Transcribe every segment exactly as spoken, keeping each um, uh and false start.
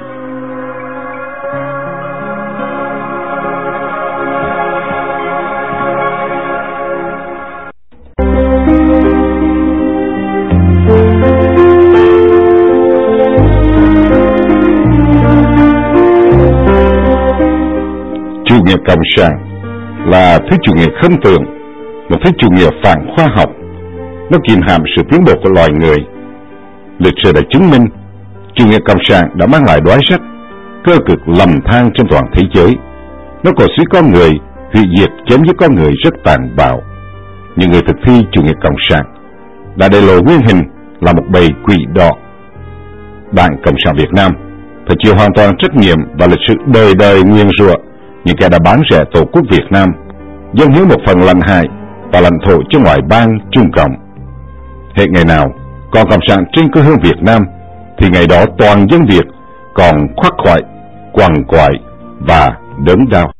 Chủ nghĩa cộng sản là thứ chủ nghĩa khinh thường, một thứ chủ nghĩa phản khoa học. Nó kìm hãm sự tiến bộ của loài người. Lịch sử đã chứng minh chủ nghĩa cộng sản đã mang lại đói rách, cơ cực lầm than trên toàn thế giới. Nó cổ suý con người, hủy diệt chém giết con người rất tàn bạo. Những người thực thi chủ nghĩa cộng sản đã để lộ nguyên hình là một bầy quỷ đỏ. Đảng Cộng sản Việt Nam phải chịu hoàn toàn trách nhiệm và lịch sử đời đời nguyên rủa những kẻ đã bán rẻ tổ quốc Việt Nam, dâng hiến một phần lãnh hải và lãnh thổ cho ngoại bang Trung Cộng. Hệ ngày nào còn cộng sản trên quê hương Việt Nam thì ngày đó toàn dân Việt còn khoác khoải, quằn quại và đớn đau.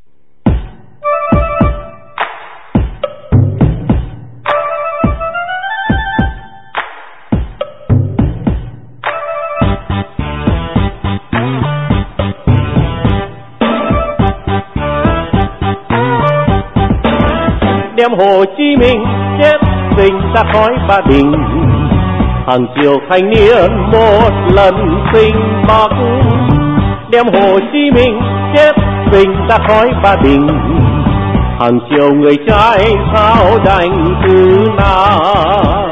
Đem Hồ Chí Minh chết sinh ra khói Ba Đình, hàng triệu thanh niên một lần sinh Bắc. Đem Hồ Chí Minh chết sinh ra khói Ba Đình, hàng triệu người trai sao đành thứ nào.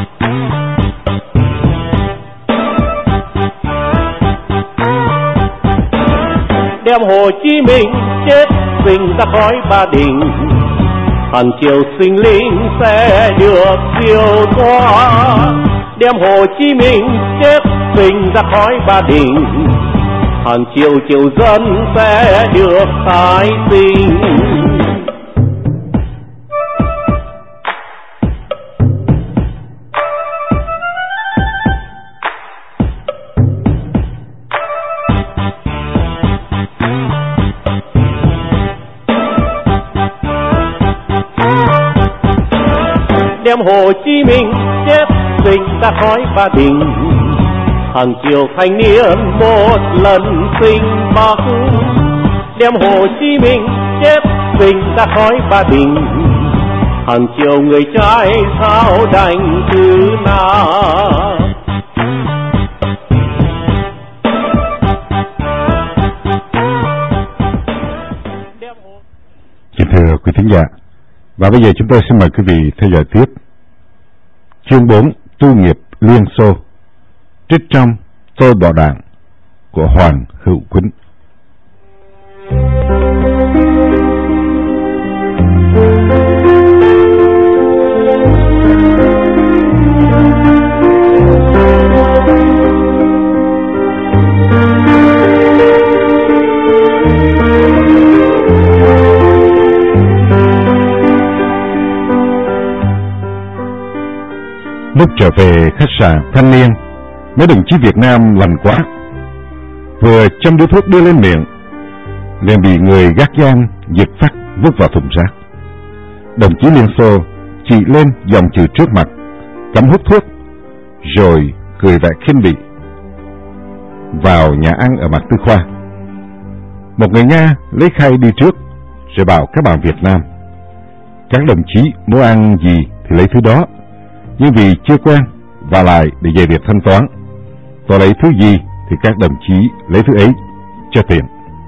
Đem Hồ Chí Minh chết sinh ra khói Ba Đình, hàng triệu sinh linh sẽ được siêu thoát. Đem Hồ Chí Minh chết sinh ra khói Ba Đình, hàng triệu triệu dân sẽ được tái sinh. Đem Hồ Chí Minh chết sinh ra khói Ba Đình, hàng triệu thanh niên một lần sinh Bắc. Đem Hồ Chí Minh chết sinh ra khói Ba Đình, hàng triệu người trai sao đành thứ nào. Kính thưa quý thính giả, và bây giờ chúng tôi xin mời quý vị theo dõi tiếp chương bốn Tu nghiệp Liên Xô, trích trong Tôi bỏ đảng của Hoàng Hữu Quýnh. Lúc trở về khách sạn Thanh Niên, mấy đồng chí Việt Nam lành quá, vừa châm điếu thuốc đưa lên miệng liền bị người gác giam giật phát vứt vào thùng rác. Đồng chí Liên Xô chỉ lên dòng chữ trước mặt, cấm hút thuốc, rồi cười vẻ khinh bỉ. Vào nhà ăn ở Mạc Tư Khoa, một người Nga lấy khay đi trước, rồi bảo các bạn Việt Nam: các đồng chí muốn ăn gì thì lấy thứ đó, nhưng vì chưa quen và lại để về việc thanh toán, tôi lấy thứ gì thì các đồng chí lấy thứ ấy cho tiện.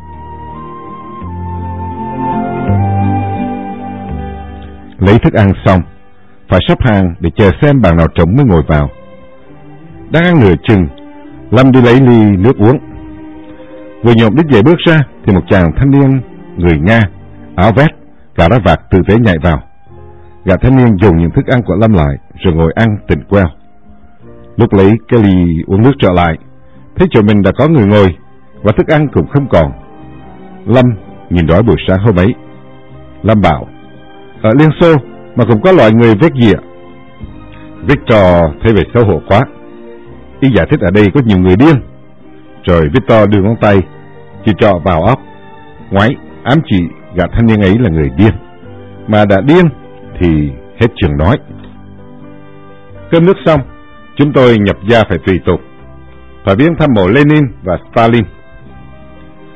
Lấy thức ăn xong, phải sắp hàng để chờ xem bàn nào trống mới ngồi vào. Đang ăn nửa chừng, Lâm đi lấy ly nước uống. Vừa nhộm đích dậy bước ra thì một chàng thanh niên người Nga, áo vest, cà rá vạt tử tế nhảy vào. Gã thanh niên dùng những thức ăn của Lâm lại rồi ngồi ăn tỉnh queo. Lúc lấy cái ly uống nước trở lại, thấy chỗ mình đã có người ngồi và thức ăn cũng không còn. Lâm nhìn đói buổi sáng hôm ấy. Lâm bảo: ở Liên Xô mà cũng có loại người vét gì ạ? Victor thấy vậy xấu hổ quá. Ý giải thích ở đây có nhiều người điên. Rồi Victor đưa ngón tay chỉ trọ vào óc, ngoáy ám chỉ gã thanh niên ấy là người điên. Mà đã điên thì hết trường nói. Cơm nước xong, chúng tôi nhập gia phải tùy tục, phải viếng thăm mộ Lenin và Stalin,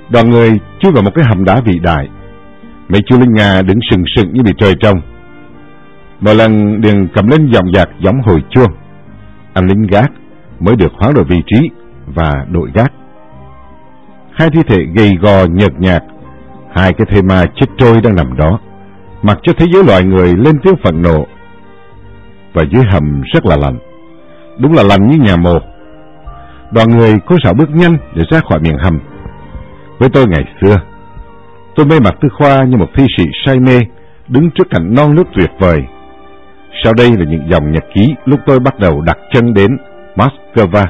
Đoàn người chui vào một cái hầm đá vĩ đại. Mấy chú lính Nga đứng sừng sững như bị trời trông. Một lần liền cầm lên dòng dạc giống hồi chuông. Anh lính gác mới được hoán đổi vị trí và đội gác. Hai thi thể gầy gò nhợt nhạt, hai cái thây ma chết trôi đang nằm đó, mặc cho thế giới loài người lên tiếng phẫn nộ. Và dưới hầm rất là lạnh, đúng là lạnh như nhà mồ. Đoàn người cố xảo bước nhanh để ra khỏi miệng hầm. Với tôi ngày xưa, tôi mê mặt Tư Khoa như một thi sĩ say mê đứng trước cảnh non nước tuyệt vời. Sau đây là những dòng nhật ký lúc tôi bắt đầu đặt chân đến Moscow.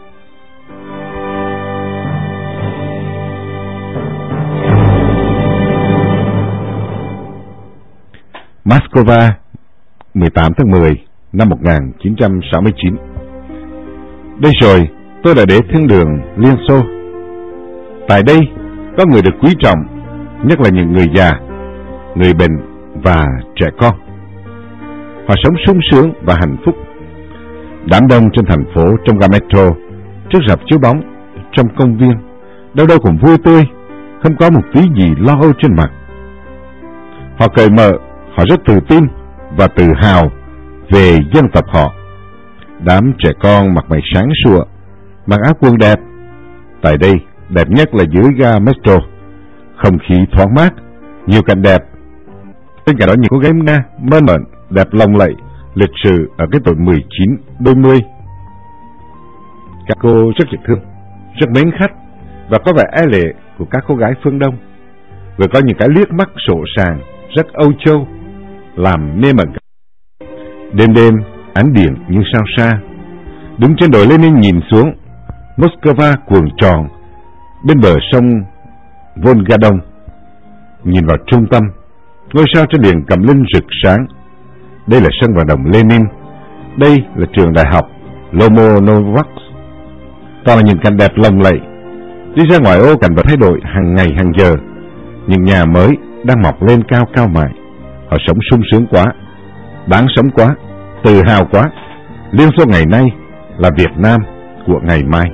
Moscow, mười tám tháng mười năm một nghìn chín trăm sáu mươi chín. Đây rồi, tôi đã đến thiên đường Liên Xô. Tại đây, có người được quý trọng, nhất là những người già, người bệnh và trẻ con. Họ sống sung sướng và hạnh phúc. Đám đông trên thành phố, trong ga metro, trước rạp chiếu bóng, trong công viên, đâu đâu cũng vui tươi, không có một tí gì lo âu trên mặt. Họ cởi mở, họ rất tự tin và tự hào về dân tộc họ. Đám trẻ con mặc mày sáng sủa, mặc áo quần đẹp. Tại đây, đẹp nhất là dưới ga metro, không khí thoáng mát, nhiều cảnh đẹp. Bên cạnh đó nhiều cô gái Nga mơn mởn, đẹp lộng lẫy, lịch sự ở cái tuổi mười chín, đôi mươi. Các cô rất dễ thương, rất mến khách và có vẻ e lệ của các cô gái phương Đông. Vừa có những cái liếc mắt sổ sàng, rất Âu Châu, làm mê mẩn. Đêm đêm, ánh điện như sao xa. Đứng trên đồi Lenin nhìn xuống, Moscow cuồng tròn, bên bờ sông Volga Đông. Nhìn vào trung tâm, ngôi sao trên điện cầm linh rực sáng. Đây là sân vận động Lenin. Đây là trường đại học Lomonosov. Toàn là những cảnh đẹp lộng lẫy. Đi ra ngoài ô, cảnh vật thay đổi hàng ngày hàng giờ. Những nhà mới đang mọc lên cao cao mãi. Họ sống sung sướng quá, đáng sống quá, tự hào quá. Liên Xô ngày nay là Việt Nam của ngày mai.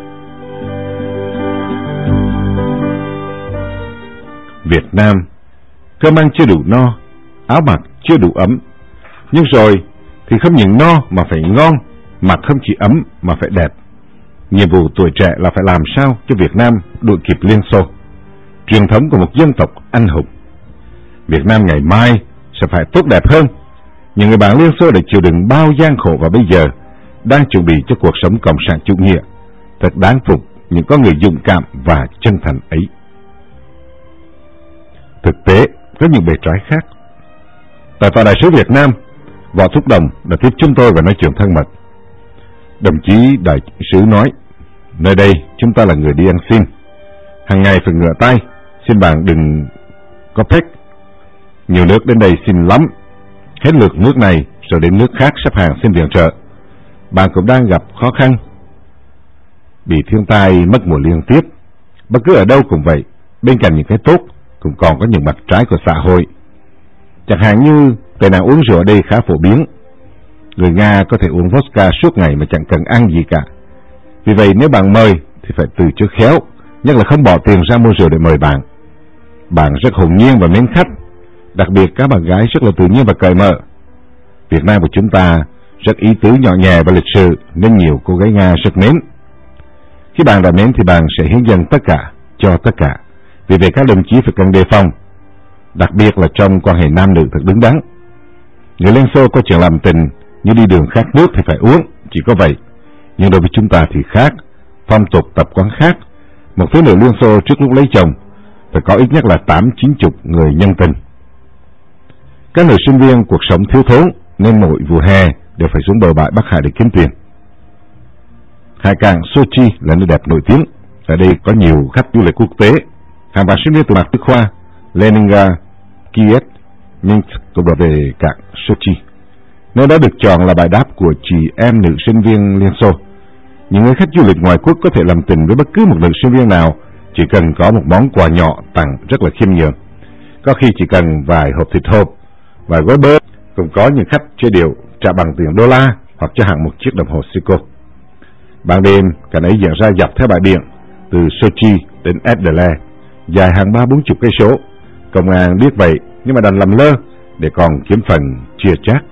Việt Nam, cơm ăn chưa đủ no, áo mặc chưa đủ ấm. Nhưng rồi thì không những no mà phải ngon, mặc không chỉ ấm mà phải đẹp. Nhiệm vụ tuổi trẻ là phải làm sao cho Việt Nam đuổi kịp Liên Xô, truyền thống của một dân tộc anh hùng. Việt Nam ngày mai sẽ phải tốt đẹp hơn. Những người bạn Liên Xô đã chịu đựng bao gian khổ và bây giờ đang chuẩn bị cho cuộc sống cộng sản chủ nghĩa. Thật đáng phục những con người dũng cảm và chân thành ấy. Thực tế, có những bề trái khác. Tại tòa đại sứ Việt Nam, Võ Thúc Đồng đã tiếp chúng tôi và nói chuyện thân mật. Đồng chí đại sứ nói, nơi đây chúng ta là người đi ăn xin. Hàng ngày phải ngửa tay, xin bạn đừng có phép. Nhiều nước đến đây xin lắm. Hết lượt nước này rồi đến nước khác xếp hàng xin viện trợ. Bạn cũng đang gặp khó khăn, bị thiên tai mất mùa liên tiếp. Bất cứ ở đâu cũng vậy, bên cạnh những cái tốt cũng còn có những mặt trái của xã hội. Chẳng hạn như tệ nạn uống rượu ở đây khá phổ biến. Người Nga có thể uống vodka suốt ngày mà chẳng cần ăn gì cả. Vì vậy nếu bạn mời thì phải từ chối khéo, nhất là không bỏ tiền ra mua rượu để mời bạn. Bạn rất hồn nhiên và mến khách, đặc biệt các bạn gái rất là tự nhiên và cởi mở. Việt Nam của chúng ta rất ý tứ, nhỏ nhẹ và lịch sự nên nhiều cô gái Nga rất mến. Khi bạn đã mến thì bạn sẽ hiến dâng tất cả cho tất cả. Vì vậy các đồng chí phải cần đề phòng, đặc biệt là trong quan hệ nam nữ thật đứng đắn. Người Liên Xô có chuyện làm tình như đi đường khác nước thì phải uống, chỉ có vậy. Nhưng đối với chúng ta thì khác, phong tục tập quán khác. Một thiếu nữ Liên Xô trước lúc lấy chồng phải có ít nhất là tám chín chục người nhân tình. Các nữ sinh viên cuộc sống thiếu thốn nên mỗi vụ hè đều phải xuống bờ bãi Bắc Hải để kiếm tiền. Hải cảng Sochi là nơi đẹp nổi tiếng. Ở đây có nhiều khách du lịch quốc tế. Hàng vạn sinh viên từ Mạc Tư Khoa, Leningrad, Kiev, Minsk cũng đã về cảng Sochi. Nơi đó được chọn là bãi đáp của chị em nữ sinh viên Liên Xô. Những người khách du lịch ngoại quốc có thể làm tình với bất cứ một nữ sinh viên nào, chỉ cần có một món quà nhỏ tặng rất là khiêm nhường. Có khi chỉ cần vài hộp thịt hộp, vài gói bơ. Cũng có những khách chơi điệu trả bằng tiền đô la hoặc cho hẳn một chiếc đồng hồ Seiko. Ban đêm, cảnh ấy diễn ra dọc theo bãi biển từ Sochi đến Adelaide. dài hàng ba bốn chục cây số. Công an biết vậy nhưng mà đành làm lơ để còn kiếm phần chia chác.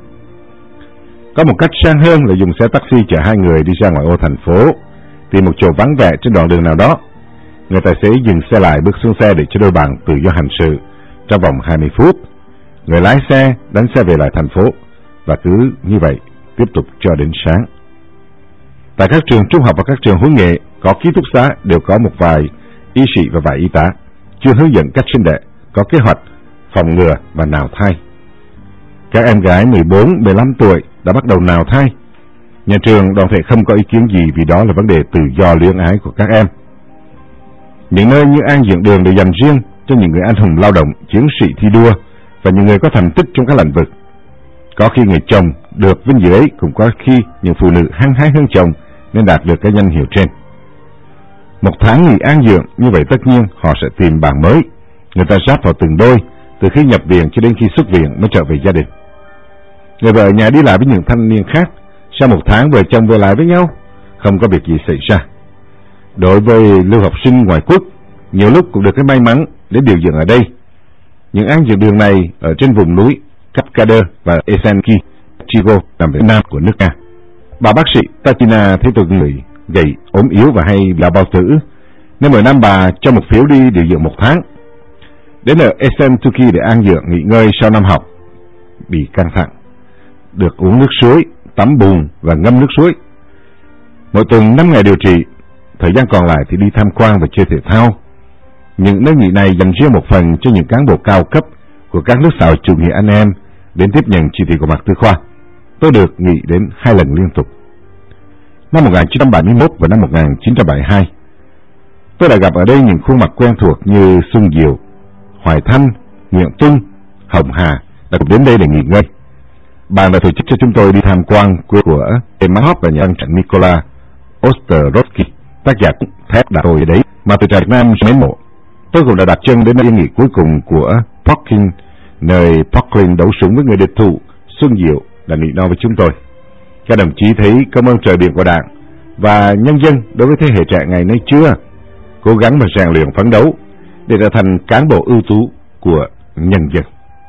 Có một cách sang hơn là dùng xe taxi chở hai người đi ra ngoài ô thành phố, tìm một chỗ vắng vẻ trên đoạn đường nào đó. Người tài xế dừng xe lại, bước xuống xe để cho đôi bạn tự do hành sự trong vòng hai mươi phút. Người lái xe đánh xe về lại thành phố và cứ như vậy tiếp tục cho đến sáng. Tại các trường trung học và các trường huấn nghệ có ký túc xá đều có một vài y sĩ và vài y tá chuyên hướng dẫn cách sinh đẻ, có kế hoạch phòng ngừa và nạo thai. Các em gái mười bốn mười lăm tuổi đã bắt đầu nạo thai. Nhà trường đoàn thể không có ý kiến gì vì đó là vấn đề tự do luyến ái của các em. Những nơi như An Dưỡng Đường đều dành riêng cho những người anh hùng lao động, chiến sĩ thi đua và những người có thành tích trong các lĩnh vực. Có khi người chồng được vinh dự ấy, cũng có khi những phụ nữ hăng hái hơn chồng nên đạt được cái danh hiệu trên. Một tháng nghỉ an dưỡng, như vậy tất nhiên họ sẽ tìm bạn mới. Người ta ráp vào từng đôi, từ khi nhập viện cho đến khi xuất viện mới trở về gia đình. Người vợ ở nhà đi lại với những thanh niên khác, sau một tháng vợ chồng về lại với nhau, không có việc gì xảy ra. Đối với lưu học sinh ngoại quốc, nhiều lúc cũng được cái may mắn để điều dưỡng ở đây. Những an dưỡng đường này ở trên vùng núi Kapkader và Esenki, Chigo nằm phía nam của nước Nga. Bà bác sĩ Tatina thấy tôi người gầy, ốm yếu và hay là bao tử, nên mỗi năm bà cho một phiếu đi điều dưỡng một tháng. Đến ở Esentuki để an dưỡng nghỉ ngơi sau năm học bị căng thẳng, được uống nước suối, tắm bùn và ngâm nước suối. Mỗi tuần năm ngày điều trị, thời gian còn lại thì đi tham quan và chơi thể thao. Những nơi nghỉ này dành riêng một phần cho những cán bộ cao cấp của các nước xã hội chủ nghĩa anh em đến tiếp nhận chỉ thị của Mạc Tư Khoa. Tôi được nghỉ đến hai lần liên tục. Năm một nghìn chín trăm bảy mươi mốt và năm một nghìn chín trăm bảy mươi hai, tôi đã gặp ở đây những khuôn mặt quen thuộc như Xuân Diệu, Hoài Thanh, Nguyễn Tuân, Hồng Hà đã cùng đến đây để nghỉ ngơi. Bạn đã tổ chức cho chúng tôi đi tham quan quê của Emahop và nhà văn trạng Nikola Osterovsky, tác giả thép đã tôi ở đấy mà từ trẻ Việt Nam mến mộ. Tôi cũng đã đặt chân đến nơi nghỉ cuối cùng của Pokin, nơi Poklin đấu súng với người địch thủ. Xuân Diệu đã nỉ non với chúng tôi. Các đồng chí thấy cảm ơn trời biển của Đảng và nhân dân đối với thế hệ trẻ ngày nay chưa? Cố gắng mà rèn luyện phấn đấu để trở thành cán bộ ưu tú của nhân dân.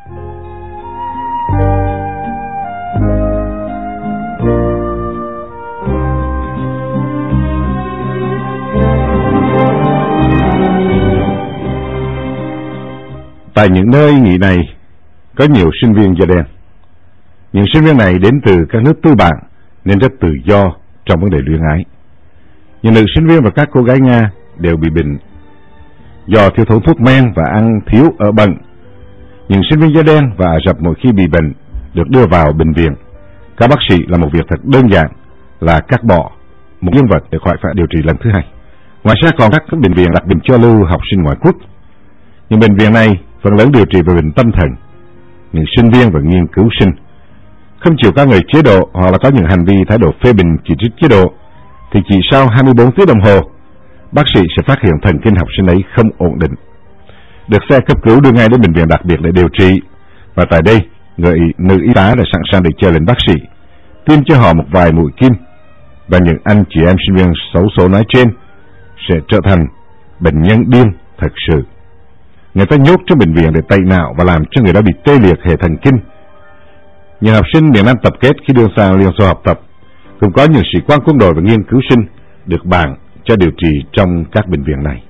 Tại những nơi nghỉ này có nhiều sinh viên da đen. Những sinh viên này đến từ các nước tư bản nên rất tự do trong vấn đề luyến ái. Những nữ sinh viên và các cô gái Nga đều bị bệnh do thiếu thốn thuốc men và ăn thiếu ở bận. Những sinh viên da đen và Ả Rập mỗi khi bị bệnh được đưa vào bệnh viện. Các bác sĩ làm một việc thật đơn giản là cắt bỏ một dương vật để khỏi phải điều trị lần thứ hai. Ngoài ra còn các bệnh viện đặc biệt cho lưu học sinh ngoại quốc. Những bệnh viện này phần lớn điều trị về bệnh tâm thần. Những sinh viên và nghiên cứu sinh không chịu ca ngợi chế độ hoặc là có những hành vi thái độ phê bình chỉ trích chế độ thì chỉ sau hai mươi bốn tiếng đồng hồ, bác sĩ sẽ phát hiện thần kinh học sinh ấy không ổn định, được xe cấp cứu đưa ngay đến bệnh viện đặc biệt để điều trị. Và tại đây, người nữ y tá đã sẵn sàng để chờ lệnh bác sĩ tiêm cho họ một vài mũi kim, và những anh chị em sinh viên xấu số nói trên sẽ trở thành bệnh nhân điên thật sự. Người ta nhốt trong bệnh viện để tẩy não và làm cho người đó bị tê liệt hệ thần kinh. Những học sinh miền Nam tập kết khi đưa sang Liên Xô học tập, cũng có những sĩ quan quân đội và nghiên cứu sinh được bàn cho điều trị trong các bệnh viện này.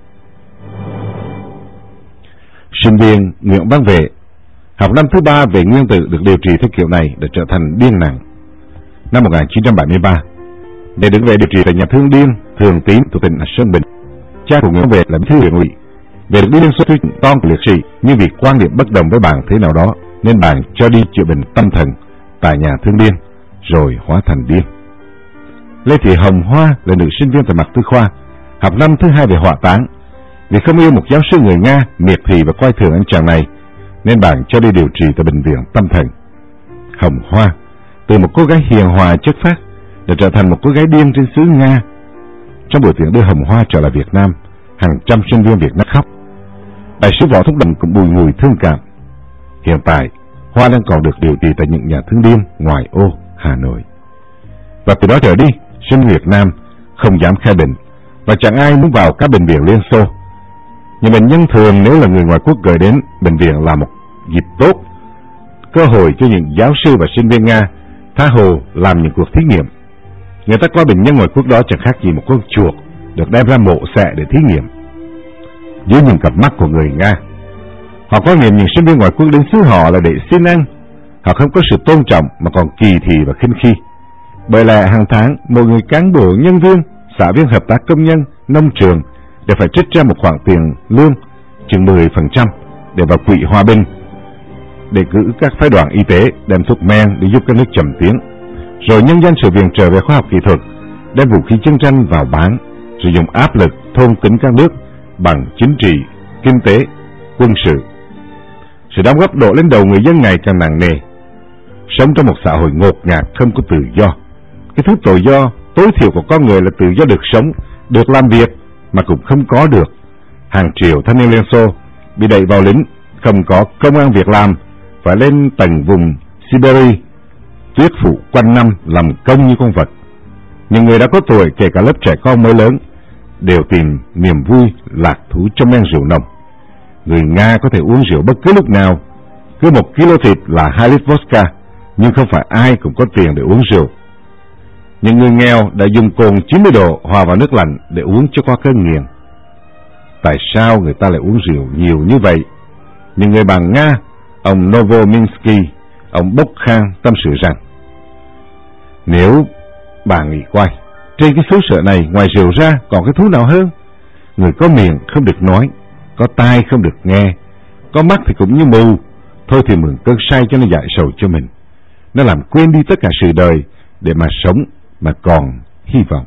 Sinh viên Nguyễn Văn Vệ, học năm thứ ba về nguyên tử được điều trị theo kiểu này đã trở thành điên nặng. Năm một nghìn chín trăm bảy mươi ba, để đứng về điều trị tại nhà thương điên Thường Tín thuộc tỉnh Sơn Bình, cha của Nguyễn Văn Vệ là bí thư huyện ủy. Về được đi Liên Xô thuyết con của liệt sĩ, nhưng vì quan điểm bất đồng với bạn thế nào đó nên bạn cho đi chữa bệnh tâm thần tại nhà thương điên, rồi hóa thành điên. Lê Thị Hồng Hoa là nữ sinh viên tại Mạc Tư Khoa, học năm thứ hai về hỏa táng. Vì không yêu một giáo sư người Nga miệt thị và coi thường anh chàng này, nên bạn cho đi điều trị tại bệnh viện tâm thần. Hồng Hoa, từ một cô gái hiền hòa chất phác, đã trở thành một cô gái điên trên xứ Nga. Trong buổi tiễn đưa Hồng Hoa trở lại Việt Nam, hàng trăm sinh viên Việt Nam khóc. Đại sứ Võ Thúc Đồng cũng bùi ngùi thương cảm. Hiện tại, Hoa đang còn được điều trị tại những nhà thương điên ngoài ô Hà Nội. Và từ đó trở đi, sinh Việt Nam không dám khai bệnh, và chẳng ai muốn vào các bệnh viện Liên Xô. Nhưng bệnh nhân thường nếu là người ngoại quốc gửi đến bệnh viện là một dịp tốt, cơ hội cho những giáo sư và sinh viên Nga tha hồ làm những cuộc thí nghiệm. Người ta coi bệnh nhân ngoại quốc đó chẳng khác gì một con chuột được đem ra mổ xẻ để thí nghiệm. Dưới những cặp mắt của người Nga, họ quan niệm những sinh viên ngoại quốc đến xứ họ là để xin ăn. Họ không có sự tôn trọng mà còn kỳ thị và khinh khi. Bởi lẽ hàng tháng, mỗi người cán bộ, nhân viên, xã viên hợp tác công nhân, nông trường đều phải trích ra một khoản tiền lương chừng mười phần trăm để vào quỹ hòa bình, để cử các phái đoàn y tế đem thuốc men để giúp các nước chậm tiến, rồi nhân dân sự viện trợ về khoa học kỹ thuật đem vũ khí chiến tranh vào bán, sử dụng áp lực thôn tính các nước bằng chính trị, kinh tế, quân sự. Sự đóng góp đổ lên đầu người dân ngày càng nặng nề. Sống trong một xã hội ngột ngạt không có tự do. Cái thứ tự do tối thiểu của con người là tự do được sống, được làm việc mà cũng không có được. Hàng triệu thanh niên Liên Xô bị đẩy vào lính, không có công ăn việc làm, phải lên tầng vùng Siberia, tuyết phủ quanh năm làm công như con vật. Những người đã có tuổi, kể cả lớp trẻ con mới lớn, đều tìm niềm vui lạc thú trong men rượu nồng. Người Nga có thể uống rượu bất cứ lúc nào, cứ một kilo thịt là hai lít vodka, nhưng không phải ai cũng có tiền để uống rượu. Những người nghèo đã dùng cồn chín mươi độ hòa vào nước lạnh để uống cho qua cơn nghiện. Tại sao người ta lại uống rượu nhiều như vậy? Những người bạn Nga, ông Novominsky, ông Bokhan tâm sự rằng, nếu bạn nghĩ quay, trên cái xứ sở này ngoài rượu ra còn cái thú nào hơn? Người có miệng không được nói, có tai không được nghe, có mắt thì cũng như mù, thôi thì mượn cơn say cho nó giải sầu cho mình. Nó làm quên đi tất cả sự đời để mà sống mà còn hy vọng.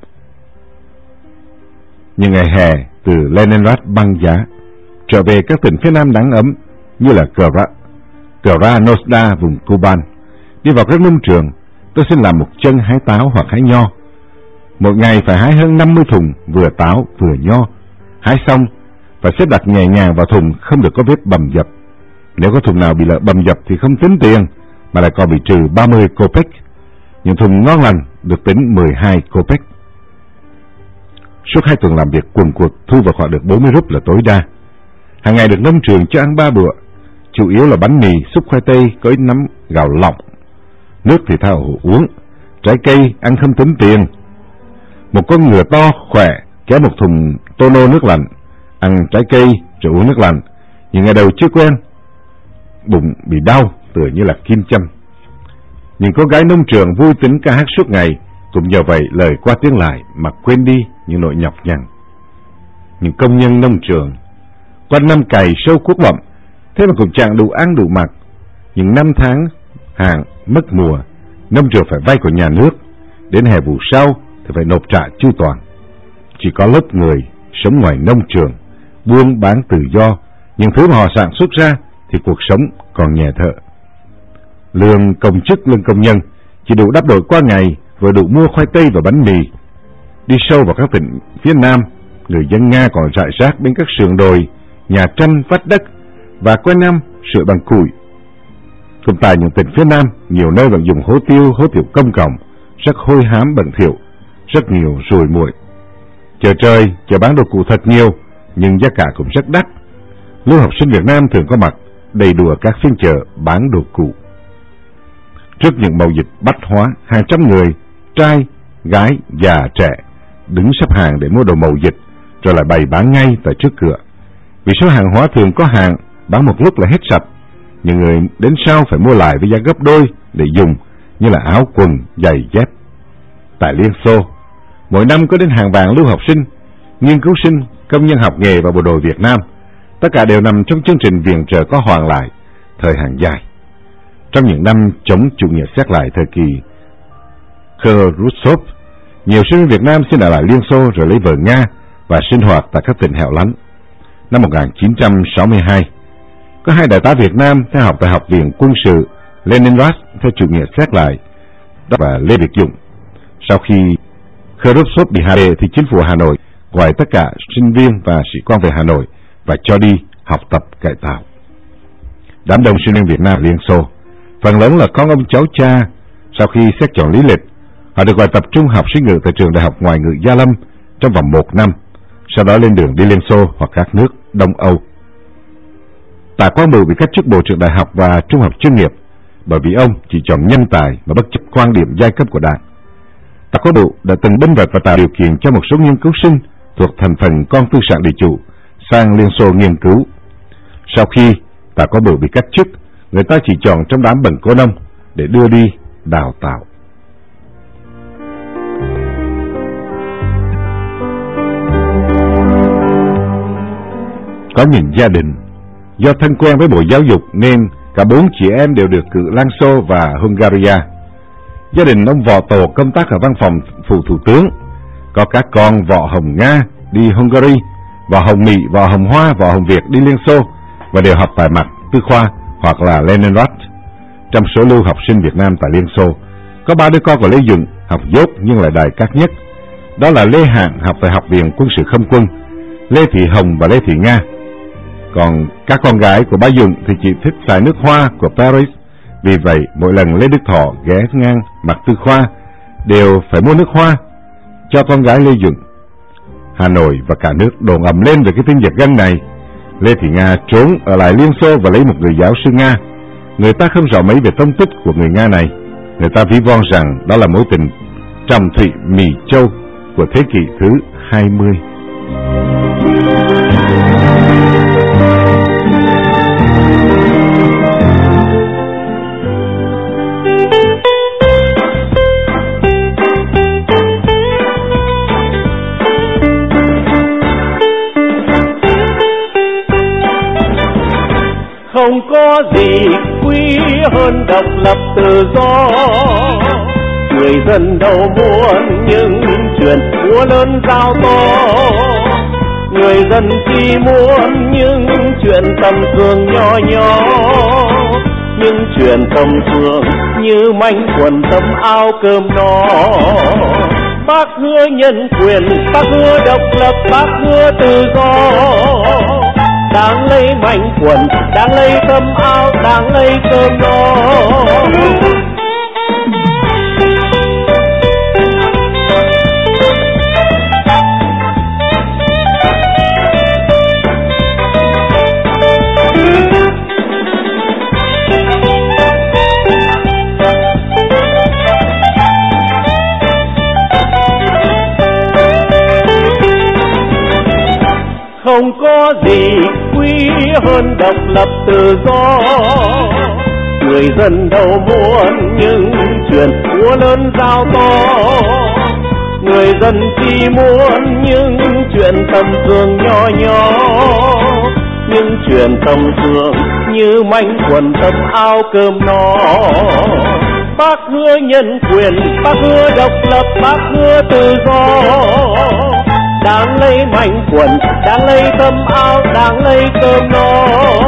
Những ngày hè từ Leningrad băng giá trở về các tỉnh phía Nam nắng ấm như là Krasnodar vùng Kuban, đi vào các nông trường, tôi xin làm một chân hái táo hoặc hái nho. Một ngày phải hái hơn năm mươi thùng, vừa táo vừa nho. Hái xong phải xếp đặt nhẹ nhàng vào thùng, không được có vết bầm dập. Nếu có thùng nào bị lỡ bầm dập thì không tính tiền, mà lại còn bị trừ ba mươi kopek. Những thùng ngon lành được tính mười hai kopek. Suốt hai tuần làm việc quần quật, thu vào khoảng được bốn mươi rúp là tối đa. Hàng ngày được nông trường cho ăn ba bữa, chủ yếu là bánh mì, súp khoai tây, có ít nấm, gạo lỏng. Nước thì tha hồ uống, trái cây ăn không tính tiền. Một con ngựa to khỏe kéo một thùng tô nô nước lạnh, ăn trái cây rồi uống nước lạnh. Nhưng ngày đầu chưa quen, bụng bị đau tựa như là kim châm. Những cô gái nông trường vui tính ca hát suốt ngày, cũng nhờ vậy lời qua tiếng lại mà quên đi những nỗi nhọc nhằn. Những công nhân nông trường quanh năm cày sâu cuốc bậm, thế mà cũng chẳng đủ ăn đủ mặc. Những năm tháng hàng mất mùa, nông trường phải vay của nhà nước, đến hè vụ sau thì phải nộp trả chu toàn. Chỉ có lớp người sống ngoài nông trường, buôn bán tự do, những thứ mà họ sản xuất ra thì cuộc sống còn nhẹ thở. Lương công chức, lương công nhân chỉ đủ đắp đổi qua ngày, vừa đủ mua khoai tây và bánh mì. Đi sâu vào các tỉnh phía Nam, người dân Nga còn rải rác bên các sườn đồi, nhà tranh vắt đất và quanh năm sưởi bằng củi. Cũng tại những tỉnh phía Nam, nhiều nơi vẫn dùng hố tiêu, hố tiêu công cộng, rất hôi hám bẩn thỉu, rất nhiều ruồi muội. Chợ trời, chợ bán đồ cụ thật nhiều, nhưng giá cả cũng rất đắt. Lưu học sinh Việt Nam thường có mặt đầy đủ ở các phiên chợ bán đồ cụ. Trước những mậu dịch bách hóa, hàng trăm người, trai, gái, già, trẻ đứng xếp hàng để mua đồ mậu dịch, rồi lại bày bán ngay tại trước cửa. Vì số hàng hóa thường có hàng, bán một lúc là hết sạch. Những người đến sau phải mua lại với giá gấp đôi để dùng, như là áo quần, giày dép. Tại Liên Xô, mỗi năm có đến hàng vạn lưu học sinh, nghiên cứu sinh, công nhân học nghề và bộ đội Việt Nam. Tất cả đều nằm trong chương trình viện trợ có hoàn lại, thời hạn dài. Trong những năm chống chủ nghĩa xét lại thời kỳ Khrushchev, nhiều sinh viên Việt Nam xin ở lại Liên Xô rồi lấy vợ Nga và sinh hoạt tại các tỉnh hẻo lánh. Năm một nghìn chín trăm sáu mươi hai, có hai đại tá Việt Nam theo học tại Học viện Quân sự Leningrad theo chủ nghĩa xét lại và Lê Việt Dũng. Sau khi Khrushchev bị hạ bệ thì chính phủ Hà Nội gọi tất cả sinh viên và sĩ quan về Hà Nội và cho đi học tập cải tạo. Đám đông sinh viên Việt Nam Liên Xô, phần lớn là con ông cháu cha. Sau khi xét chọn lý lịch, họ được gọi tập trung học sinh ngữ tại trường Đại học Ngoại ngữ Gia Lâm trong vòng một năm, sau đó lên đường đi Liên Xô hoặc các nước Đông Âu. Tạ Quang Bửu bị cách chức bộ trưởng đại học và trung học chuyên nghiệp bởi vì ông chỉ chọn nhân tài mà bất chấp quan điểm giai cấp của Đảng. Tạ Quang Bửu đã từng binh vật và tạo điều kiện cho một số nghiên cứu sinh thuộc thành phần con tư sản địa chủ sang Liên Xô nghiên cứu. Sau khi Tạ Quang Bửu bị cách chức, người ta chỉ chọn trong đám bần cô nông để đưa đi đào tạo. Có những gia đình do thân quen với Bộ Giáo dục nên cả bốn chị em đều được cử Lan Xô và Hungaria. Gia đình ông Võ Tổ công tác ở văn phòng phủ thủ tướng, có các con Võ Hồng Nga đi Hungary, Võ Hồng Mỹ, Võ Hồng Hoa, Võ Hồng Việt đi Liên Xô và đều học tại mặt Tư khoa hoặc là Leningrad. Trong số lưu học sinh Việt Nam tại Liên Xô, có ba đứa con của Lê Duẩn học dốt nhưng lại đài các nhất. Đó là Lê Hạng học tại Học viện Quân sự Không quân, Lê Thị Hồng và Lê Thị Nga. Còn các con gái của ba Duẩn thì chỉ thích xài nước hoa của Paris. Vì vậy, mỗi lần Lê Đức Thọ ghé ngang mặt Tư khoa đều phải mua nước hoa cho con gái Lê Duẩn. Hà Nội và cả nước đồn ầm lên về cái tin giật gân này. Lê Thị Nga trốn ở lại Liên Xô và lấy một người giáo sư Nga. Người ta không rõ mấy về tông tích của người Nga này. Người ta ví von rằng đó là mối tình Trọng Thụy Mỹ Châu của thế kỷ thứ hai mươi. Không có gì quý hơn độc lập tự do, người dân đâu muốn những chuyện múa lớn giao to, người dân chỉ muốn những chuyện tầm thường nhỏ nhỏ, những chuyện tầm thường như manh quần tấm áo cơm no. Bác hứa nhân quyền, bác hứa độc lập, bác hứa tự do, đáng lấy mảnh quần, đáng lấy tấm áo, đáng lấy cơm no. Không có gì quý hơn độc lập tự do, người dân đâu muốn những chuyện múa lớn giao to, người dân chỉ muốn những chuyện tầm thường nhỏ nhỏ, những chuyện tầm thường như manh quần tấm áo cơm no. Bác hứa nhân quyền, bác hứa độc lập, bác hứa tự do, đáng lấy mảnh quần, đáng lấy tấm áo, đáng lấy cơm no.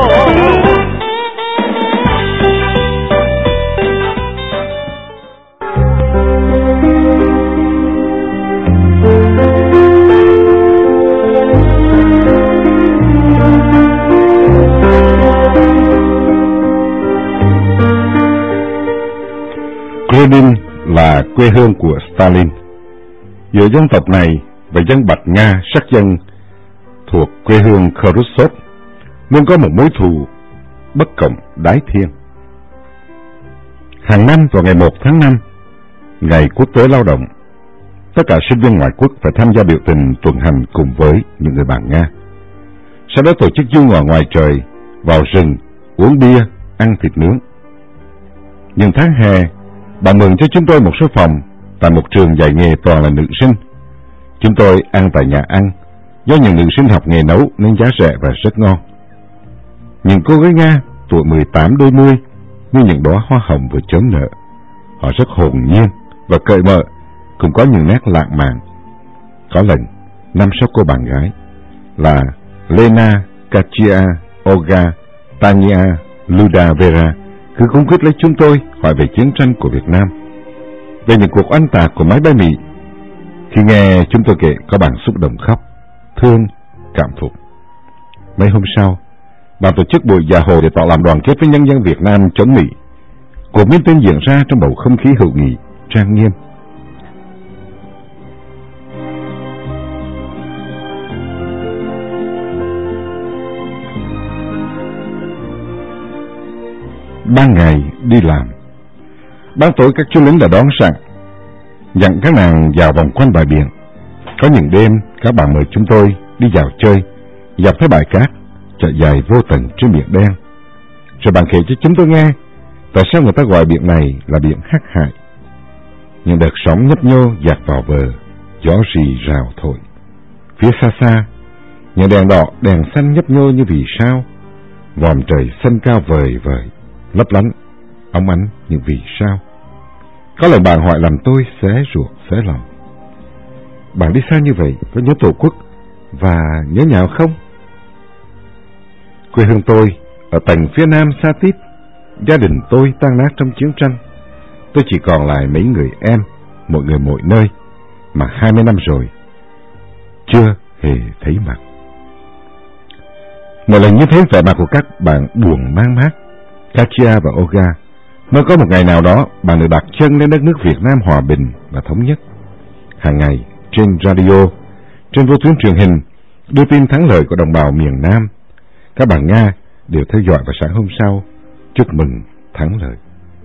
Lenin là quê hương của Stalin. Giữa dân tộc này và dân Bạch Nga sắc dân thuộc quê hương Khrushchev luôn có một mối thù bất cộng đái thiên. Hàng năm vào ngày một tháng năm, ngày quốc tế lao động, tất cả sinh viên ngoại quốc phải tham gia biểu tình tuần hành cùng với những người bạn Nga. Sau đó tổ chức du ngoạn ngoài trời, vào rừng, uống bia, ăn thịt nướng. Nhưng tháng hè, bạn mượn cho chúng tôi một số phòng tại một trường dạy nghề toàn là nữ sinh. Chúng tôi ăn tại nhà ăn, do những nữ sinh học nghề nấu nên giá rẻ và rất ngon. Những cô gái Nga tuổi mười tám đôi mươi như những đóa hoa hồng vừa chớm nở. Họ rất hồn nhiên và cởi mở, cũng có những nét lãng mạn. Có lần, năm sáu cô bạn gái là Lena, Katia, Olga, Tania, Luda, Vera cứ cung quýt lấy chúng tôi hỏi về chiến tranh của Việt Nam, về những cuộc oanh tạc của máy bay Mỹ. Khi nghe chúng tôi kể, có bạn xúc động khóc, thương, cảm phục. Mấy hôm sau, bạn tổ chức buổi dạ hội để tỏ lòng đoàn kết với nhân dân Việt Nam chống Mỹ. Cuộc meeting diễn ra trong bầu không khí hữu nghị, trang nghiêm. ban ngày đi làm. Ban tối các chú lính đã đón sẵn, dặn các nàng vào vòng quanh bãi biển. Có những đêm các bạn mời chúng tôi đi vào chơi dọc theo bãi cát chạy dài vô tận trên biển đen. Rồi bạn kể cho chúng tôi nghe tại sao người ta gọi biển này là biển Hắc Hải. Những đợt sóng nhấp nhô dạt vào bờ, gió rì rào thổi. Phía xa xa, những đèn đỏ đèn xanh nhấp nhô như vì sao, vòm trời xanh cao vời vời, lấp lánh óng ánh những vì sao. Có lần bạn hỏi làm tôi xé ruột xé lòng. Bạn đi xa như vậy có nhớ tổ quốc và nhớ nhà không? Quê hương tôi ở tầng phía nam xa tít. Gia đình tôi tan nát trong chiến tranh. Tôi chỉ còn lại mấy người em, mỗi người mỗi nơi, mà hai mươi năm rồi chưa hề thấy mặt. Mỗi lần như thế vẻ mặt của các bạn buồn mang mát. Katia và Olga mới có một ngày nào đó bạn được đặt chân lên đất nước Việt Nam hòa bình và thống nhất. Hàng ngày trên radio, trên vô tuyến truyền hình đưa tin thắng lợi của đồng bào miền Nam. Các bạn Nga đều theo dõi vào sáng hôm sau chúc mừng thắng lợi.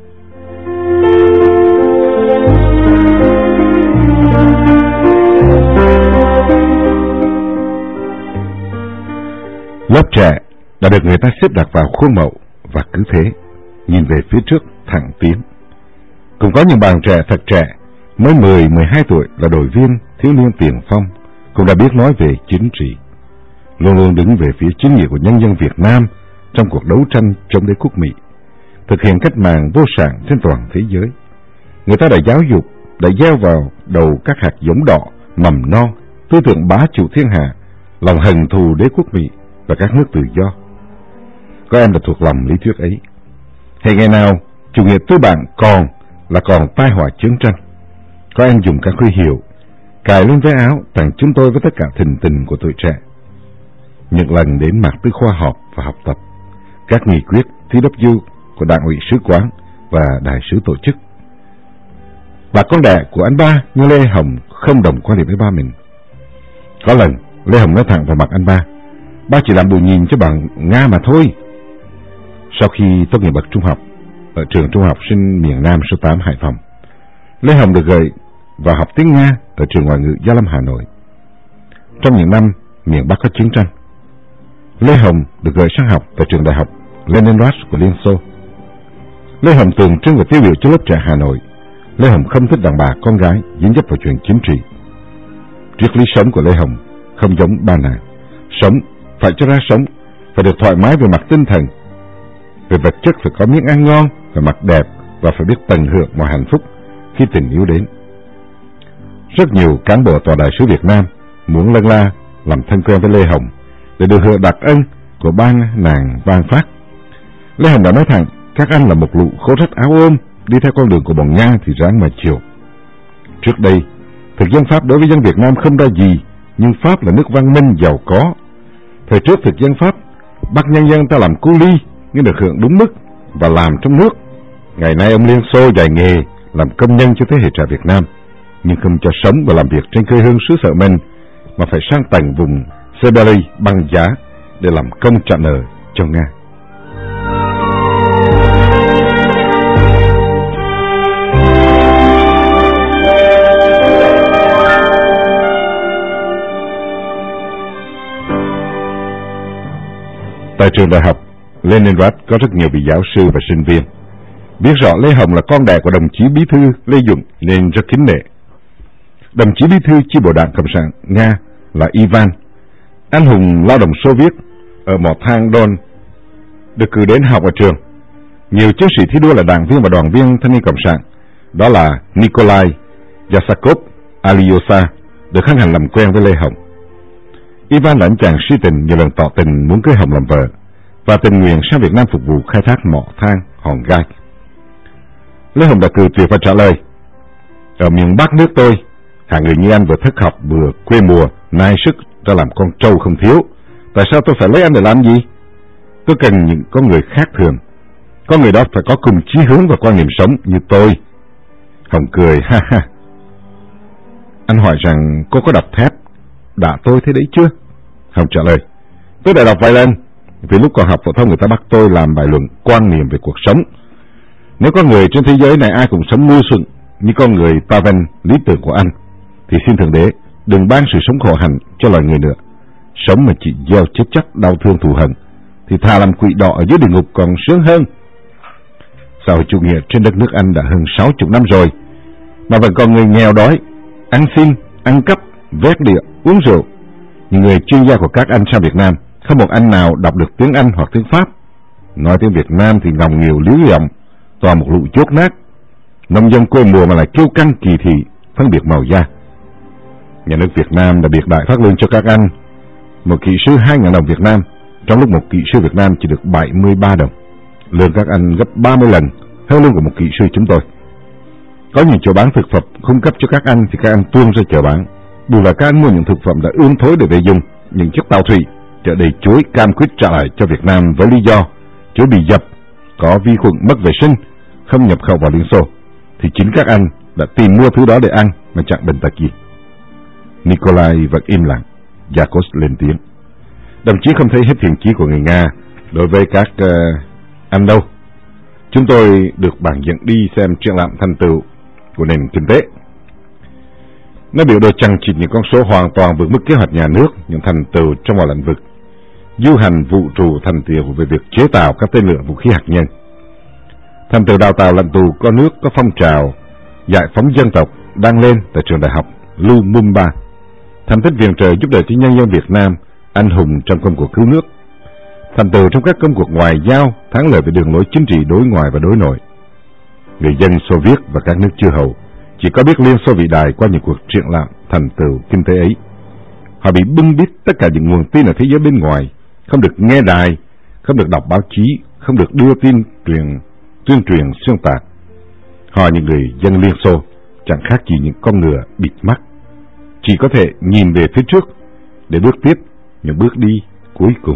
Lớp trẻ đã được người ta xếp đặt vào khuôn mẫu và cứ thế nhìn về phía trước thẳng tiến. Cũng có những bạn trẻ thật trẻ, mới mười, mười hai tuổi là đội viên thiếu niên tiền phong, cũng đã biết nói về chính trị, luôn luôn đứng về phía chính nghĩa của nhân dân Việt Nam trong cuộc đấu tranh chống đế quốc Mỹ, thực hiện cách mạng vô sản trên toàn thế giới. Người ta đã giáo dục, đã gieo vào đầu các hạt giống đỏ, mầm non, tư tưởng bá chủ thiên hạ, lòng hận thù đế quốc Mỹ và các nước tự do. Có em đã thuộc lòng lý thuyết ấy. Hệ ngày nào chủ nghĩa tư bản còn là còn tai họa chiến tranh. Có em dùng các huy hiệu cài lên váy áo tặng chúng tôi với tất cả thình tình của tuổi trẻ. Những lần đến mặt tư khoa họp và học tập các nghị quyết T W của Đảng ủy sứ quán và đại sứ tổ chức. Bà con đẻ của anh ba như Lê Hồng không đồng quan điểm với ba mình. Có lần Lê Hồng nói thẳng vào mặt anh ba: ba chỉ làm bù nhìn cho bạn Nga mà thôi. Sau khi tốt nghiệp bậc trung học ở trường trung học sinh miền Nam số tám Hải Phòng, Lê Hồng được gửi vào học tiếng Nga ở trường ngoại ngữ Gia Lâm Hà Nội. Trong những năm miền Bắc có chiến tranh, Lê Hồng được gửi sang học tại trường đại học Leningrad của Liên Xô. Lê Hồng tượng trưng và tiêu biểu cho lớp trẻ Hà Nội. Lê Hồng không thích đàn bà con gái dính dấp vào chuyện chính trị. Triết lý sống của Lê Hồng không giống ba nàng. Sống phải cho ra sống, phải được thoải mái về mặt tinh thần. Về vật chất phải có miếng ăn ngon, phải mặc đẹp và phải biết tận hưởng mọi hạnh phúc khi tình yêu đến. Rất nhiều cán bộ tòa đại sứ Việt Nam muốn lân la làm thân quen với Lê Hồng để được hưởng đặc ân của ban nàng vang phát. Lê Hồng đã nói thẳng: các anh là một lũ khố rách áo ôm, đi theo con đường của bọn Nga thì ráng mà chiều. Trước đây, thực dân Pháp đối với dân Việt Nam không ra gì, nhưng Pháp là nước văn minh giàu có. Thời trước thực dân Pháp bắt nhân dân ta làm cu ly nhưng được hưởng đúng mức và làm trong nước. Ngày nay ông Liên Xô dạy nghề làm công nhân cho thế hệ trẻ Việt Nam, nhưng không cho sống và làm việc trên quê hương xứ sở mình, mà phải sang tận vùng Siberia băng giá để làm công trả nợ cho Nga. Tại trường đại học Leningrad có rất nhiều vị giáo sư và sinh viên biết rõ Lê Hồng là con đẻ của đồng chí bí thư Lê Duẩn nên rất kính nể. Đồng chí bí thư chi bộ Đảng Cộng sản Nga là Ivan, anh hùng lao động Xô Viết ở mỏ than Don, được cử đến học ở trường. Nhiều chiến sĩ thi đua là đảng viên và đoàn viên thanh niên Cộng sản, đó là Nikolai Yasakov Aliosa, được hân hạnh làm quen với Lê Hồng. Ivan là anh chàng si tình, nhiều lần tỏ tình muốn cưới Hồng làm vợ và tình nguyện sang Việt Nam phục vụ khai thác mỏ than hòn gai. Lê Hồng đã cự tuyệt và trả lời: ở miền Bắc nước tôi, hạng người như anh vừa thất học vừa quê mùa, nai sức ra làm con trâu không thiếu. Tại sao tôi phải lấy anh để làm gì? Tôi cần những con người khác thường. Con người đó phải có cùng chí hướng và quan niệm sống như tôi. Hồng cười ha ha. Anh hỏi rằng cô có đọc thép Đã tôi thế đấy chưa? Hồng trả lời: tôi đã đọc vài lần. Vì lúc còn học phổ thông người ta bắt tôi làm bài luận quan niệm về cuộc sống. Nếu có người trên thế giới này ai cũng sống mưu xuân như con người Pavel lý tưởng của anh, thì xin Thượng Đế đừng ban sự sống khổ hạnh cho loài người nữa. Sống mà chỉ gieo chết chóc đau thương thù hận thì thà làm quỷ đỏ ở dưới địa ngục còn sướng hơn. Xã hội chủ nghĩa trên đất nước Anh đã hơn sáu mươi năm rồi mà vẫn còn người nghèo đói, ăn xin, ăn cắp, vét địa, uống rượu. Những người chuyên gia của các anh sang Việt Nam không một anh nào đọc được tiếng Anh hoặc tiếng Pháp. Nói tiếng Việt Nam thì ngòng nghèo liếu giọng, toàn một lũ chốt nát. Nông dân quê mùa mà lại kêu căng kỳ thị, phân biệt màu da. Nhà nước Việt Nam đã biệt đại phát lương cho các anh một kỹ sư hai nghìn đồng Việt Nam, trong lúc một kỹ sư Việt Nam chỉ được bảy mươi ba đồng. Lương các anh gấp ba mươi lần hơn lương của một kỹ sư chúng tôi. Có những chỗ bán thực phẩm cung cấp cho các anh thì các anh tuôn ra chợ bán. Dù là các anh mua những thực phẩm đã ương thối để về dùng, những chiếc tàu thủy chợ đầy chuối cam quyết trả lại cho Việt Nam với lý do chuối bị dập, có vi khuẩn mất vệ sinh, không nhập khẩu vào Liên Xô, thì chính các anh đã tìm mua thứ đó để ăn mà chẳng bệnh tật gì. Nikolai vẫn im lặng. Yakov lên tiếng. Đồng chí không thấy hết thiện chí của người Nga đối với các uh, anh đâu. Chúng tôi được bạn dẫn đi xem triển lãm thành tựu của nền kinh tế. Nó biểu đồ chằng chịt những con số hoàn toàn vượt mức kế hoạch nhà nước, những thành tựu trong mọi lĩnh vực, du hành vũ trụ thành tựu về việc chế tạo các tên lửa vũ khí hạt nhân, thành tựu đào tạo lãnh tụ có nước có phong trào giải phóng dân tộc đang lên tại trường đại học Lumumba, thành tích viện trợ giúp đỡ cho nhân dân Việt Nam anh hùng trong công cuộc cứu nước, thành tựu trong các công cuộc ngoại giao thắng lợi về đường lối chính trị đối ngoại và đối nội. Người dân Xô Viết và các nước chư hầu chỉ có biết Liên Xô vĩ đại qua những cuộc triển lãm thành tựu kinh tế ấy. Họ bị bưng bít tất cả những nguồn tin ở thế giới bên ngoài, không được nghe đài, không được đọc báo chí, không được đưa tin truyền tuyên truyền xuyên tạc. Họ những người dân Liên Xô chẳng khác gì những con ngựa bịt mắt, chỉ có thể nhìn về phía trước để bước tiếp những bước đi cuối cùng.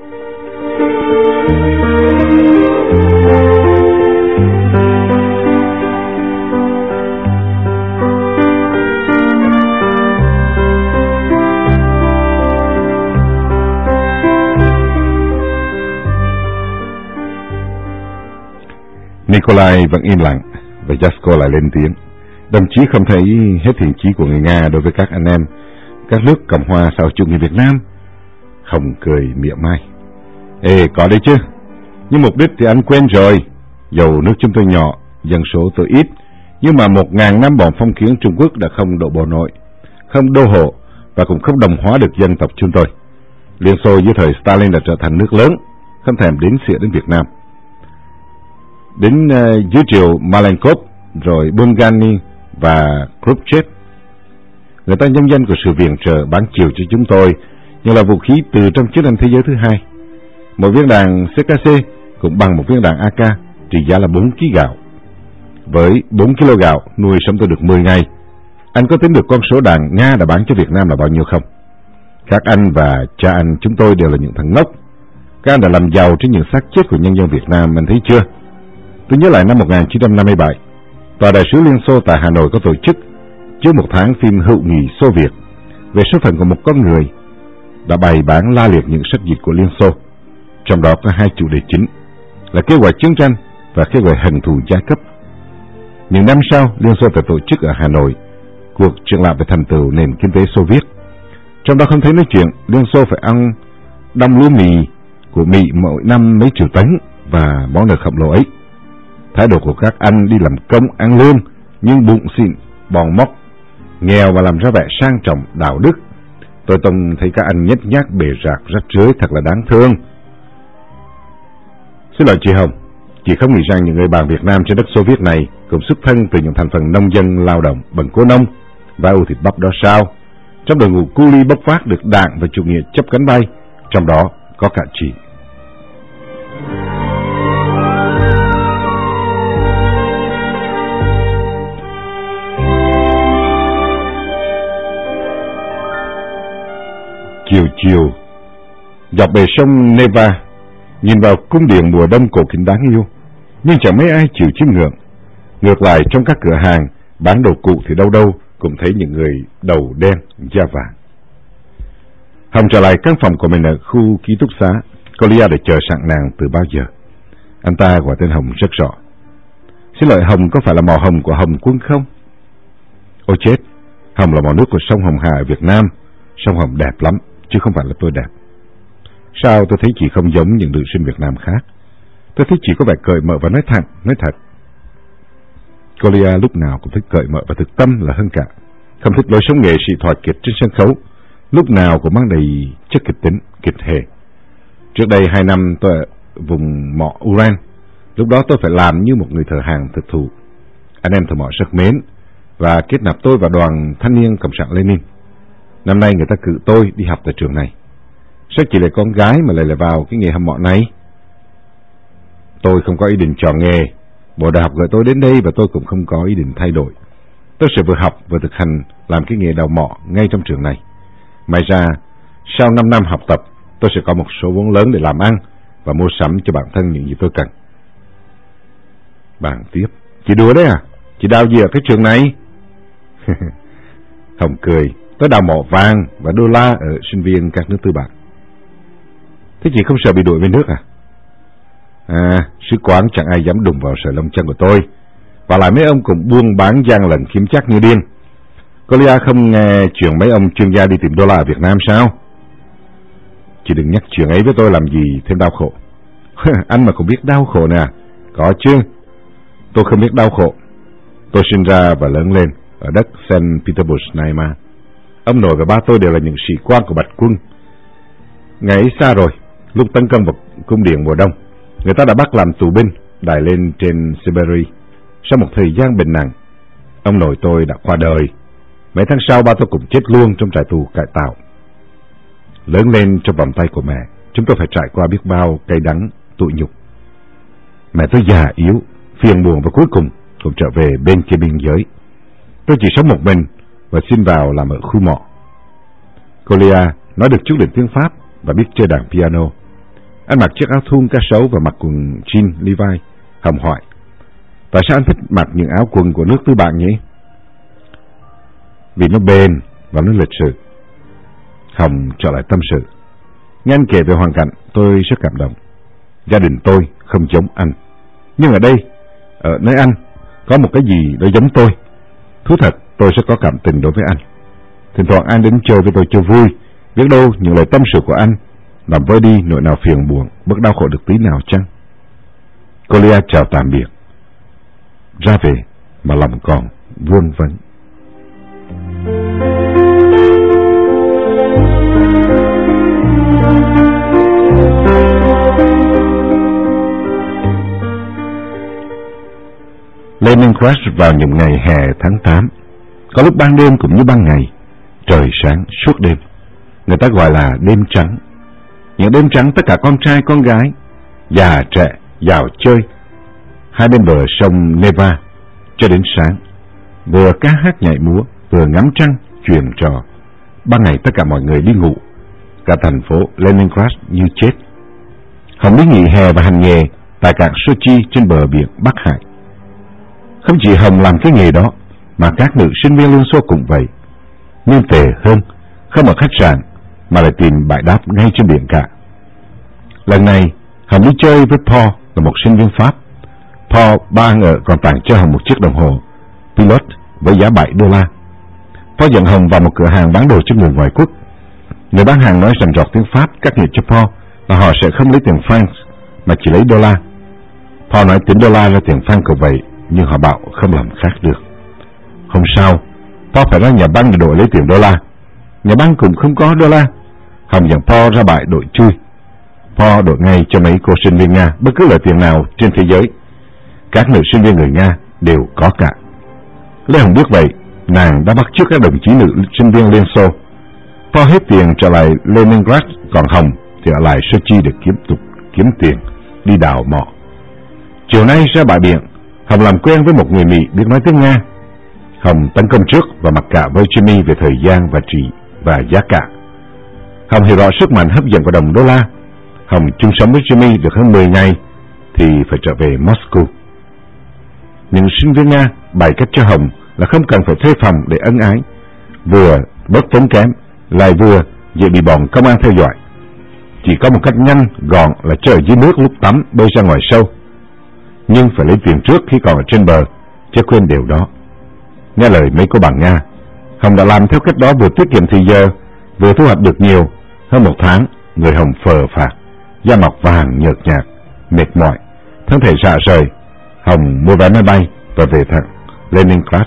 Nikolai vẫn im lặng và Jasko lại lên tiếng. Đồng chí không thấy hết thiện chí của người Nga đối với các anh em các nước Cộng hòa xã hội chủ nghĩa Việt Nam? Không cười mỉa mai. Ê, có đấy chứ. Nhưng mục đích thì anh quên rồi. Dầu nước chúng tôi nhỏ, dân số tôi ít, nhưng mà một ngàn năm bọn phong kiến Trung Quốc đã không đổ bộ nội, không đô hộ và cũng không đồng hóa được dân tộc chúng tôi. Liên Xô dưới thời Stalin đã trở thành nước lớn, không thèm đến xỉa đến Việt Nam. Đến uh, dưới triều Malenkov, rồi Bulgaria và Khrushchev, người ta nhân dân của sự viện trợ bán chiều cho chúng tôi như là vũ khí từ trong chiến tranh thế giới thứ hai. Một viên đạn xê ca xê cũng bằng một viên đạn a ca, trị giá là bốn ki lô gam gạo. Với bốn ki lô gạo nuôi sống tôi được mười ngày. Anh có tính được con số đạn Nga đã bán cho Việt Nam là bao nhiêu không? Các anh và cha anh chúng tôi đều là những thằng ngốc. Các anh đã làm giàu trên những xác chết của nhân dân Việt Nam, anh thấy chưa? Tôi nhớ lại năm một nghìn chín trăm năm mươi bảy, Tòa đại sứ Liên Xô tại Hà Nội có tổ chức trước một tháng phim Hữu nghị Xô Việt về số phận của một con người, đã bày bán la liệt những sách dịch của Liên Xô. Trong đó có hai chủ đề chính là kêu gọi chiến tranh và kêu gọi hận thù giai cấp. Những năm sau, Liên Xô phải tổ chức ở Hà Nội cuộc triển lãm về thành tựu nền kinh tế Xô Viết. Trong đó không thấy nói chuyện Liên Xô phải ăn đong lúa mì của Mỹ mỗi năm mấy triệu tấn và món nợ khổng lồ ấy. Thái độ của các anh đi làm công ăn lương nhưng bụng xịn, bòn móc, nghèo và làm ra vẻ sang trọng đạo đức. Tôi từng thấy các anh nhếch nhác bề rạc rách rưới thật là đáng thương. Xin lỗi chị Hồng, chị không nghĩ rằng những người bạn Việt Nam trên đất Xô Viết này cũng xuất thân từ những thành phần nông dân lao động bằng cố nông và ưu thịt bắp đó sao? Trong đội ngũ cu li bốc phát được Đảng và chủ nghĩa chấp cánh bay, trong đó có cả chị. Chiều chiều, dọc bề sông Neva, nhìn vào cung điện mùa đông cổ kính đáng yêu, nhưng chẳng mấy ai chịu chiêm ngưỡng. Ngược lại, trong các cửa hàng bán đồ cụ thì đâu đâu cũng thấy những người đầu đen da vàng. Hồng trở lại căn phòng của mình ở khu ký túc xá, Kolia đã chờ sẵn nàng từ bao giờ. Anh ta gọi tên Hồng rất rõ. Xin lỗi, Hồng có phải là màu hồng của Hồng Quân không? Ôi chết, Hồng là màu nước của sông Hồng Hà ở Việt Nam. Sông Hồng đẹp lắm, chứ không phải là tôi đẹp. Sao tôi thấy chị không giống những nữ sinh Việt Nam khác? Tôi thấy chị có vẻ cởi mở và nói thẳng, nói thật. Kolia lúc nào cũng thích cởi mở và thực tâm là hơn cả. Không thích lối sống nghệ sĩ thoại kịch trên sân khấu, lúc nào cũng mang đầy chất kịch tính, kịch hề. Trước đây hai năm tôi ở vùng mỏ Uran. Lúc đó tôi phải làm như một người thợ hàng thực thụ. Anh em thợ mỏ rất mến và kết nạp tôi vào đoàn thanh niên Cộng sản Lenin. Năm nay người ta cử tôi đi học tại trường này. Sao chỉ là con gái mà lại lại vào cái nghề hầm mỏ này? Tôi không có ý định chọn nghề. Bộ đại học gọi tôi đến đây và tôi cũng không có ý định thay đổi. Tôi sẽ vừa học vừa thực hành làm cái nghề đào mỏ ngay trong trường này. May ra, sau năm năm học tập, tôi sẽ có một số vốn lớn để làm ăn và mua sắm cho bản thân những gì tôi cần. Bạn tiếp. Chị đùa đấy à? Chị đào gì ở cái trường này? Hồng cười. Tôi đào mỏ vàng và đô la ở sinh viên các nước tư bản. Thế chị không sợ bị đuổi về nước à? À, sứ quán chẳng ai dám đụng vào sợi lông chân của tôi. Và lại mấy ông cũng buôn bán gian lận kiếm chắc như điên. Kolia không nghe chuyện mấy ông chuyên gia đi tìm đô la ở Việt Nam sao? Chị đừng nhắc chuyện ấy với tôi làm gì thêm đau khổ. Anh mà cũng biết đau khổ nè. Có chứ. Tôi không biết đau khổ. Tôi sinh ra và lớn lên ở đất Saint Petersburg này mà. Ông nội và ba tôi đều là những sĩ quan của Bạch Quân. Ngày ấy xa rồi, lúc tấn công vào cung điện mùa đông, người ta đã bắt làm tù binh, đày lên trên Siberia. Sau một thời gian bệnh nặng, ông nội tôi đã qua đời. Mấy tháng sau ba tôi cũng chết luôn trong trại tù cải tạo. Lớn lên trong vòng tay của mẹ, chúng tôi phải trải qua biết bao cay đắng, tủi nhục. Mẹ tôi già yếu, phiền buồn và cuối cùng cũng trở về bên kia biên giới. Tôi chỉ sống một mình và xin vào làm ở khu mỏ. Kolia nói được chút đến tiếng Pháp và biết chơi đàn piano. Anh mặc chiếc áo thun cá sấu và mặc quần jean Levi. Hồng hỏi, tại sao anh thích mặc những áo quần của nước tư bản nhỉ? Vì nó bền và nó lịch sự. Hồng trở lại tâm sự. Nghe anh kể về hoàn cảnh, tôi rất cảm động. Gia đình tôi không giống anh. Nhưng ở đây, ở nơi anh, có một cái gì đó giống tôi. Thú thật, tôi sẽ có cảm tình đối với anh. Thỉnh thoảng anh đến chơi với tôi cho vui. Biết đâu những lời tâm sự của anh làm vơi đi nỗi nào phiền buồn, bớt đau khổ được tí nào chăng? Kolia chào tạm biệt. Ra về mà lòng còn vương vấn. Leningrad vào những ngày hè tháng tám. Có lúc ban đêm cũng như ban ngày, trời sáng suốt đêm. Người ta gọi là đêm trắng. Những đêm trắng tất cả con trai con gái, già trẻ vào chơi hai bên bờ sông Neva cho đến sáng, vừa ca hát nhảy múa, vừa ngắm trăng chuyện trò. Ban ngày tất cả mọi người đi ngủ, cả thành phố Leningrad như chết. Hồng đi nghỉ hè và hành nghề tại cảng Sochi trên bờ biển Bắc Hải. Không chỉ Hồng làm cái nghề đó, mà các nữ sinh viên Liên Xô cũng vậy. Nhưng tệ hơn, không ở khách sạn, mà lại tìm bãi đáp ngay trên biển cả. Lần này, Hồng đi chơi với Paul, là một sinh viên Pháp. Paul ba ngờ còn tặng cho Hồng một chiếc đồng hồ Pilot với giá bảy đô la. Paul dẫn Hồng vào một cửa hàng bán đồ cho người ngoại quốc. Người bán hàng nói rành rọt tiếng Pháp, cắt nghĩa cho Paul là họ sẽ không lấy tiền franc mà chỉ lấy đô la. Paul nói tính đô la là tiền franc của vậy, nhưng họ bảo không làm khác được. Hôm sau, Paul phải ra nhà băng để đổi lấy tiền đô la. Nhà băng cũng không có đô la. Hồng dẫn Paul ra bãi đội chui. Paul đổi ngay cho mấy cô sinh viên Nga bất cứ loại tiền nào trên thế giới. Các nữ sinh viên người Nga đều có cả. Lê Hồng biết vậy, nàng đã bắt chước các đồng chí nữ sinh viên Liên Xô. Paul hết tiền trở lại Leningrad, còn Hồng thì ở lại Sochi để kiếm tục kiếm tiền đi đào mỏ. Chiều nay ra bãi biển, Hồng làm quen với một người Mỹ biết nói tiếng Nga. Hồng tấn công trước và mặc cả với Jimmy về thời gian và trị và giá cả. Hồng hiểu rõ sức mạnh hấp dẫn của đồng đô la. Hồng chung sống với Jimmy được hơn mười ngày thì phải trở về Moscow. Những sinh viên Nga bày cách cho Hồng là không cần phải thuê phòng để ân ái, vừa bớt tốn kém lại vừa dễ bị bọn công an theo dõi. chỉ có một cách nhanh, gọn là chơi ở dưới nước lúc tắm, bơi ra ngoài sâu. Nhưng phải lấy tiền trước khi còn ở trên bờ, chứ quên điều đó. Nghe lời mấy cô bạn Nga, Hồng đã làm theo cách đó, vừa tiết kiệm thời giờ, vừa thu hoạch được nhiều. Hơn một tháng, người Hồng phờ phạc, da mặt vàng nhợt nhạt, mệt mỏi, thân thể rã rời. Hồng mua vé máy bay và về thẳng Leningrad.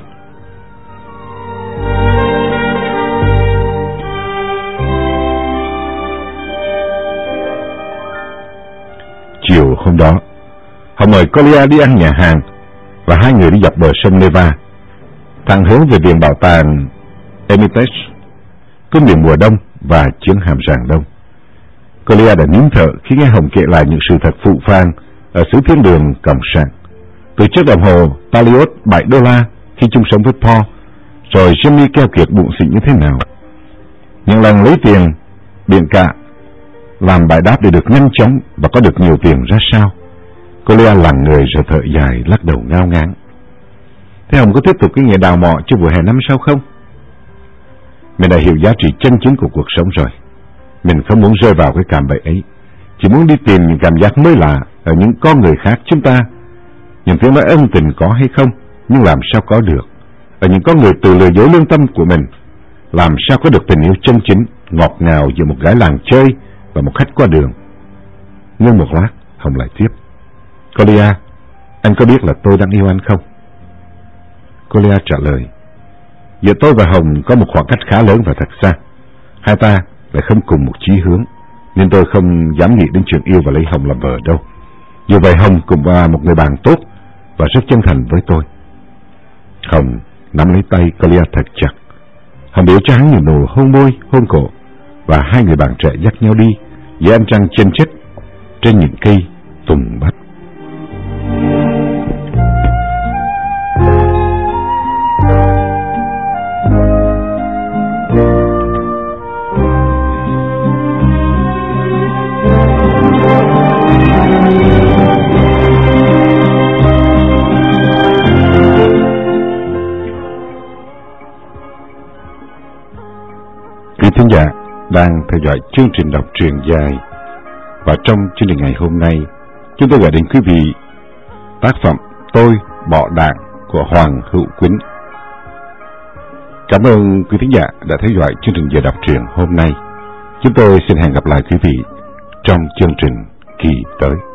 Chiều hôm đó, Hồng mời Kolya đi ăn nhà hàng và hai người đi dọc bờ sông Neva, thẳng hướng về viện bảo tàng Hermitage, cung điện mùa đông và chiến hạm Rạng Đông. Kolya đã nín thở khi nghe Hồng kể lại những sự thật phụ phàng ở xứ thiên đường cộng sản, từ chiếc đồng hồ Paliot bảy đô la khi chung sống với Paul, rồi Jimmy keo kiệt bụng xịn như thế nào. Những lần lấy tiền biển cả làm bài đáp để được nhanh chóng và có được nhiều tiền ra sao. Kolya lặng người rồi thở dài, lắc đầu ngao ngán. Thế Hồng có tiếp tục cái nghề đào mỏ cho vụ hè năm sau không? Mình đã hiểu giá trị chân chính của cuộc sống rồi. Mình không muốn rơi vào cái cạm bẫy ấy, chỉ muốn đi tìm những cảm giác mới lạ ở những con người khác chúng ta. Những tiếng nói ân tình có hay không, nhưng làm sao có được ở những con người tự lừa dối lương tâm của mình. Làm sao có được tình yêu chân chính, ngọt ngào giữa một gái làng chơi và một khách qua đường. Nhưng một lát, Hồng lại tiếp. Kolya, anh có biết là tôi đang yêu anh không? Kolya trả lời. Giữa tôi và Hồng có một khoảng cách khá lớn và thật xa. Hai ta lại không cùng một chí hướng, nên tôi không dám nghĩ đến chuyện yêu và lấy Hồng làm vợ đâu. Dù vậy Hồng cũng là một người bạn tốt và rất chân thành với tôi. Hồng nắm lấy tay Kolya thật chặt. Hồng biểu cho hắn nhiều nụ hôn môi, hôn cổ, và hai người bạn trẻ dắt nhau đi dưới ánh trăng chân chết trên những cây tùng bách. Quý thính giả đang theo dõi chương trình đọc truyện dài, và trong chương trình ngày hôm nay, chúng tôi gửi đến quý vị tác phẩm Tôi Bỏ Đạn của Hoàng Hữu Quýnh. Cảm ơn quý thính giả đã theo dõi chương trình giờ đọc truyện hôm nay. Chúng tôi xin hẹn gặp lại quý vị trong chương trình kỳ tới.